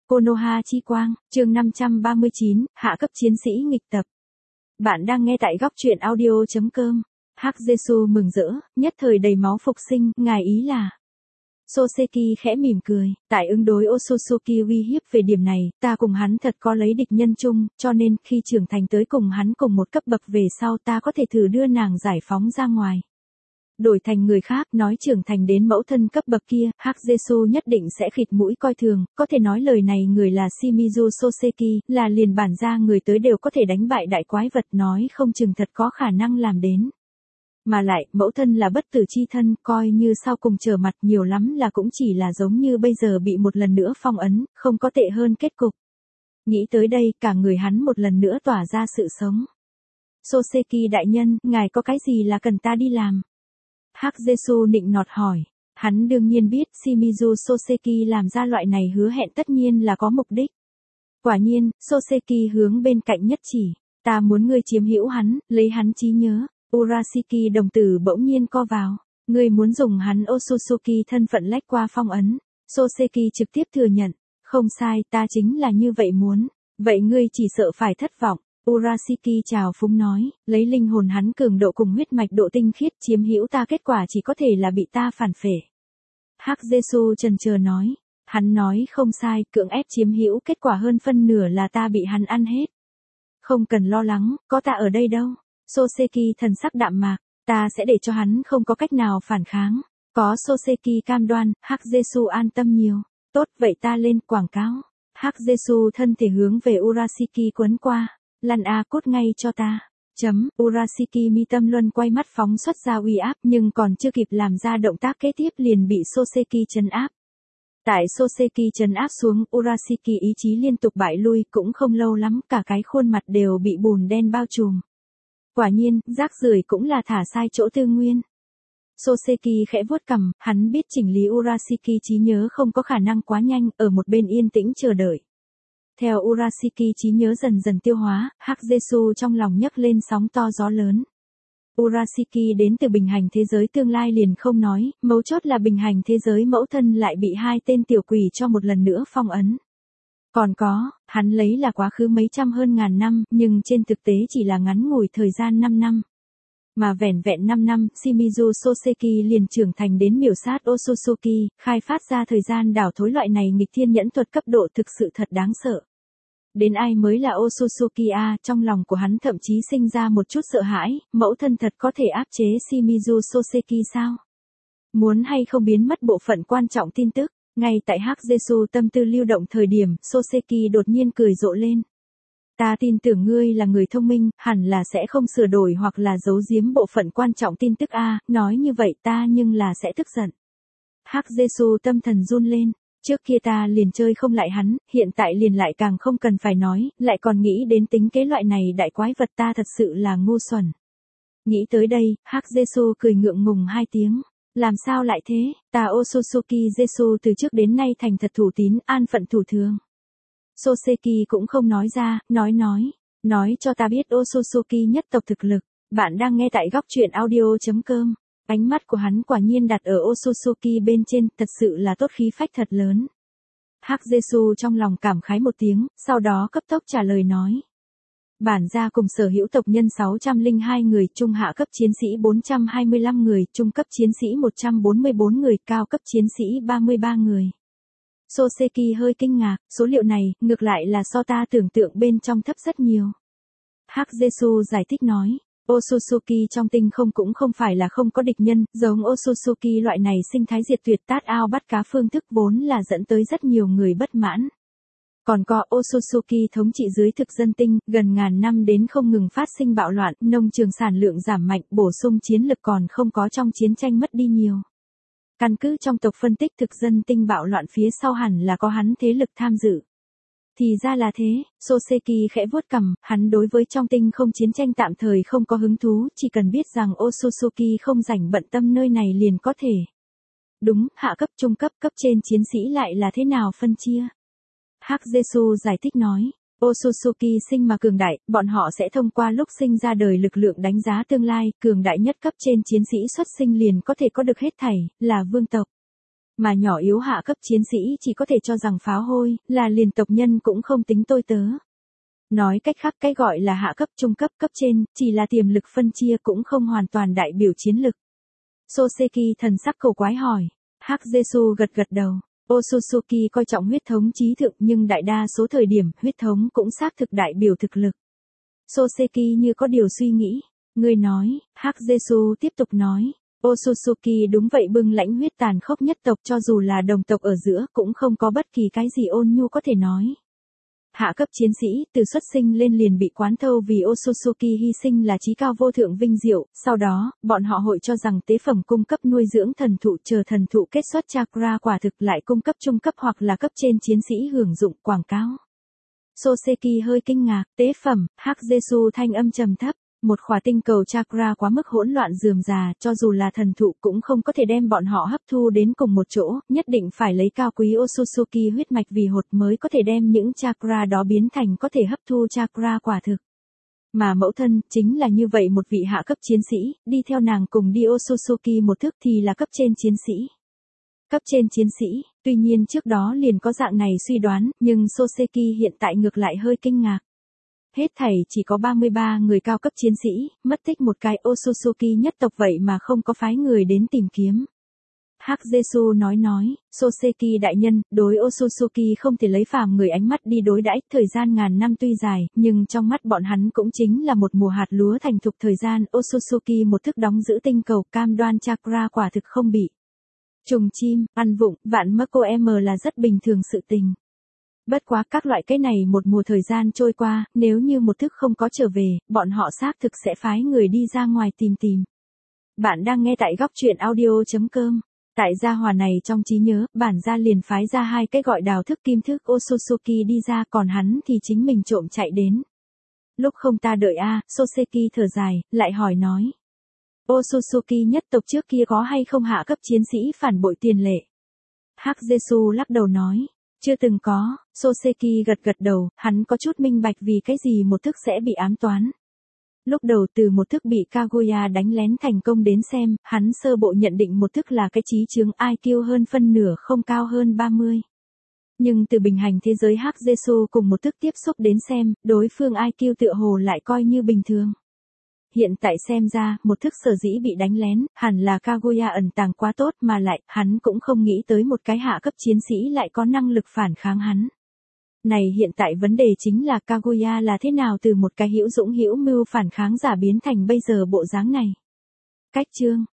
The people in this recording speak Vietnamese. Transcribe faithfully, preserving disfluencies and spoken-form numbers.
Konoha chi quang, chương năm trăm ba mươi chín, hạ cấp chiến sĩ nghịch tập. Bạn đang nghe tại góc truyện audio.com. Hắc Jesu mừng rỡ, nhất thời đầy máu phục sinh, ngài ý là. Soseki khẽ mỉm cười, tại ứng đối Otsutsuki uy hiếp về điểm này, ta cùng hắn thật có lấy địch nhân chung, cho nên khi trưởng thành tới cùng hắn cùng một cấp bậc về sau ta có thể thử đưa nàng giải phóng ra ngoài. Đổi thành người khác nói trưởng thành đến mẫu thân cấp bậc kia, Hắc Jesu nhất định sẽ khịt mũi coi thường, có thể nói lời này người là Shimizu Soseki, là liền bản ra người tới đều có thể đánh bại đại quái vật, nói không chừng thật có khả năng làm đến. Mà lại, mẫu thân là bất tử chi thân, coi như sau cùng trở mặt nhiều lắm là cũng chỉ là giống như bây giờ bị một lần nữa phong ấn, không có tệ hơn kết cục. Nghĩ tới đây, cả người hắn một lần nữa tỏa ra sự sống. Soseki đại nhân, ngài có cái gì là cần ta đi làm? Hắc Jesu nịnh nọt hỏi. Hắn đương nhiên biết Shimizu Soseki làm ra loại này hứa hẹn tất nhiên là có mục đích. Quả nhiên, Soseki hướng bên cạnh nhất chỉ. Ta muốn ngươi chiếm hữu hắn, lấy hắn trí nhớ. Urashiki đồng tử bỗng nhiên co vào. Ngươi muốn dùng hắn Otsutsuki thân phận lách qua phong ấn. Soseki trực tiếp thừa nhận. Không sai, ta chính là như vậy muốn. Vậy ngươi chỉ sợ phải thất vọng. Urashiki chào phúng nói, lấy linh hồn hắn cường độ cùng huyết mạch độ tinh khiết chiếm hữu ta, kết quả chỉ có thể là bị ta phản phệ. Hắc Jesu chần chờ nói, hắn nói không sai, cưỡng ép chiếm hữu, kết quả hơn phân nửa là ta bị hắn ăn hết. Không cần lo lắng, có ta ở đây đâu. Soseki thần sắc đạm mạc, ta sẽ để cho hắn không có cách nào phản kháng. Có Soseki cam đoan, Hắc Jesu an tâm nhiều. Tốt, vậy ta lên quảng cáo. Hắc Jesu thân thể hướng về Urashiki quấn qua. Lăn a cút ngay cho ta. Chấm, Urashiki mi tâm luân quay mắt phóng xuất ra uy áp, nhưng còn chưa kịp làm ra động tác kế tiếp liền bị Soseki trấn áp. Tại Soseki trấn áp xuống, Urashiki ý chí liên tục bại lui, cũng không lâu lắm cả cái khuôn mặt đều bị bùn đen bao trùm. Quả nhiên, rác rưởi cũng là thả sai chỗ tư nguyên. Soseki khẽ vuốt cằm, hắn biết chỉnh lý Urashiki trí nhớ không có khả năng quá nhanh, ở một bên yên tĩnh chờ đợi. Theo Urashiki trí nhớ dần dần tiêu hóa, Hắc Jesu trong lòng nhấc lên sóng to gió lớn. Urashiki đến từ bình hành thế giới tương lai liền không nói, mấu chốt là bình hành thế giới mẫu thân lại bị hai tên tiểu quỷ cho một lần nữa phong ấn. Còn có, hắn lấy là quá khứ mấy trăm hơn ngàn năm, nhưng trên thực tế chỉ là ngắn ngủi thời gian năm năm. Mà vẻn vẹn năm năm, Shimizu Soseki liền trưởng thành đến miểu sát Otsutsuki, khai phát ra thời gian đảo thối loại này nghịch thiên nhẫn thuật cấp độ thực sự thật đáng sợ. Đến ai mới là Otsutsuki a, trong lòng của hắn thậm chí sinh ra một chút sợ hãi, mẫu thân thật có thể áp chế Shimizu Soseki sao? Muốn hay không biến mất bộ phận quan trọng tin tức, ngay tại Hắc Jesu tâm tư lưu động thời điểm, Soseki đột nhiên cười rộ lên. Ta tin tưởng ngươi là người thông minh, hẳn là sẽ không sửa đổi hoặc là giấu giếm bộ phận quan trọng tin tức a, nói như vậy ta nhưng là sẽ tức giận. Hắc Jesu tâm thần run lên. Trước kia ta liền chơi không lại hắn, hiện tại liền lại càng không cần phải nói, lại còn nghĩ đến tính kế loại này đại quái vật, ta thật sự là ngu xuẩn. Nghĩ tới đây, Hắc Jesu cười ngượng ngùng hai tiếng. Làm sao lại thế, ta Otsutsuki Jesu từ trước đến nay thành thật thủ tín, an phận thủ thường. Soseki cũng không nói ra, nói nói, nói cho ta biết Otsutsuki nhất tộc thực lực. Bạn đang nghe tại góc truyện audio.com. Ánh mắt của hắn quả nhiên đặt ở Otsutsuki bên trên, thật sự là tốt khí phách thật lớn. Hắc Jesu trong lòng cảm khái một tiếng, sau đó cấp tốc trả lời nói. Bản gia cùng sở hữu tộc nhân sáu trăm lẻ hai người, trung hạ cấp chiến sĩ bốn trăm hai mươi lăm người, trung cấp chiến sĩ một trăm bốn mươi bốn người, cao cấp chiến sĩ ba mươi ba người. Soseki hơi kinh ngạc, số liệu này, ngược lại là so ta tưởng tượng bên trong thấp rất nhiều. Hắc Jesu giải thích nói. Otsutsuki trong tinh không cũng không phải là không có địch nhân, giống Otsutsuki loại này sinh thái diệt tuyệt tát ao bắt cá phương thức vốn là dẫn tới rất nhiều người bất mãn. Còn có Otsutsuki thống trị dưới thực dân tinh, gần ngàn năm đến không ngừng phát sinh bạo loạn, nông trường sản lượng giảm mạnh, bổ sung chiến lực còn không có trong chiến tranh mất đi nhiều. Căn cứ trong tộc phân tích thực dân tinh bạo loạn phía sau hẳn là có hắn thế lực tham dự. Thì ra là thế, Soseki khẽ vuốt cằm, hắn đối với trong tinh không chiến tranh tạm thời không có hứng thú, chỉ cần biết rằng Otsutsuki không rảnh bận tâm nơi này liền có thể. Đúng, hạ cấp, trung cấp, cấp trên chiến sĩ lại là thế nào phân chia? Hắc Jesu giải thích nói, Otsutsuki sinh mà cường đại, bọn họ sẽ thông qua lúc sinh ra đời lực lượng đánh giá tương lai, cường đại nhất cấp trên chiến sĩ xuất sinh liền có thể có được hết thảy, là vương tộc. Mà nhỏ yếu hạ cấp chiến sĩ chỉ có thể cho rằng pháo hôi, là liền tộc nhân cũng không tính tôi tớ. Nói cách khác cái gọi là hạ cấp trung cấp cấp trên, chỉ là tiềm lực phân chia cũng không hoàn toàn đại biểu chiến lực. Soseki thần sắc cầu quái hỏi. Hắc Jesu gật gật đầu. Otsutsuki coi trọng huyết thống trí thượng nhưng đại đa số thời điểm huyết thống cũng xác thực đại biểu thực lực. Soseki như có điều suy nghĩ. Người nói, Hắc Jesu tiếp tục nói. Otsutsuki đúng vậy bưng lãnh huyết tàn khốc nhất tộc cho dù là đồng tộc ở giữa cũng không có bất kỳ cái gì ôn nhu có thể nói. Hạ cấp chiến sĩ, từ xuất sinh lên liền bị quán thâu vì Otsutsuki hy sinh là chí cao vô thượng vinh diệu, sau đó, bọn họ hội cho rằng tế phẩm cung cấp nuôi dưỡng thần thụ chờ thần thụ kết xuất chakra quả thực lại cung cấp trung cấp hoặc là cấp trên chiến sĩ hưởng dụng quảng cáo. Soseki hơi kinh ngạc, tế phẩm, Hắc Jesu thanh âm trầm thấp. Một khỏa tinh cầu chakra quá mức hỗn loạn rườm rà, cho dù là thần thụ cũng không có thể đem bọn họ hấp thu đến cùng một chỗ, nhất định phải lấy cao quý Otsutsuki huyết mạch vì hột mới có thể đem những chakra đó biến thành có thể hấp thu chakra quả thực. Mà mẫu thân, chính là như vậy một vị hạ cấp chiến sĩ, đi theo nàng cùng đi Otsutsuki một thức thì là cấp trên chiến sĩ. Cấp trên chiến sĩ, tuy nhiên trước đó liền có dạng này suy đoán, nhưng Soseki hiện tại ngược lại hơi kinh ngạc. Hết thảy chỉ có ba mươi ba người cao cấp chiến sĩ, mất tích một cái Otsutsuki nhất tộc vậy mà không có phái người đến tìm kiếm. Hắc Jesu nói nói, Soseki đại nhân, đối Otsutsuki không thể lấy phàm người ánh mắt đi đối đãi, thời gian ngàn năm tuy dài, nhưng trong mắt bọn hắn cũng chính là một mùa hạt lúa thành thục thời gian, Otsutsuki một thức đóng giữ tinh cầu cam đoan chakra quả thực không bị trùng chim, ăn vụng, vạn mắc cô em là rất bình thường sự tình. Bất quá các loại cái này một mùa thời gian trôi qua, nếu như một thức không có trở về, bọn họ xác thực sẽ phái người đi ra ngoài tìm tìm. Bạn đang nghe tại góc truyện audio chấm com. Tại gia hòa này trong trí nhớ, bản gia liền phái ra hai cái gọi đào thức kim thức Otsutsuki đi ra còn hắn thì chính mình trộm chạy đến. Lúc không ta đợi a, à, Soseki thở dài, lại hỏi nói. Otsutsuki nhất tộc trước kia có hay không hạ cấp chiến sĩ phản bội tiền lệ? Hắc Jesu lắc đầu nói. Chưa từng có, Soseki gật gật đầu, hắn có chút minh bạch vì cái gì một thức sẽ bị ám toán. Lúc đầu từ một thức bị Kaguya đánh lén thành công đến xem, hắn sơ bộ nhận định một thức là cái trí chướng i kiu hơn phân nửa không cao hơn ba mươi. Nhưng từ bình hành thế giới Hắc Jesu cùng một thức tiếp xúc đến xem, đối phương i kiu tựa hồ lại coi như bình thường. Hiện tại xem ra, một thức sở dĩ bị đánh lén, hẳn là Kaguya ẩn tàng quá tốt mà lại, hắn cũng không nghĩ tới một cái hạ cấp chiến sĩ lại có năng lực phản kháng hắn. Này hiện tại vấn đề chính là Kaguya là thế nào từ một cái hữu dũng hữu mưu phản kháng giả biến thành bây giờ bộ dáng này. Cách chương,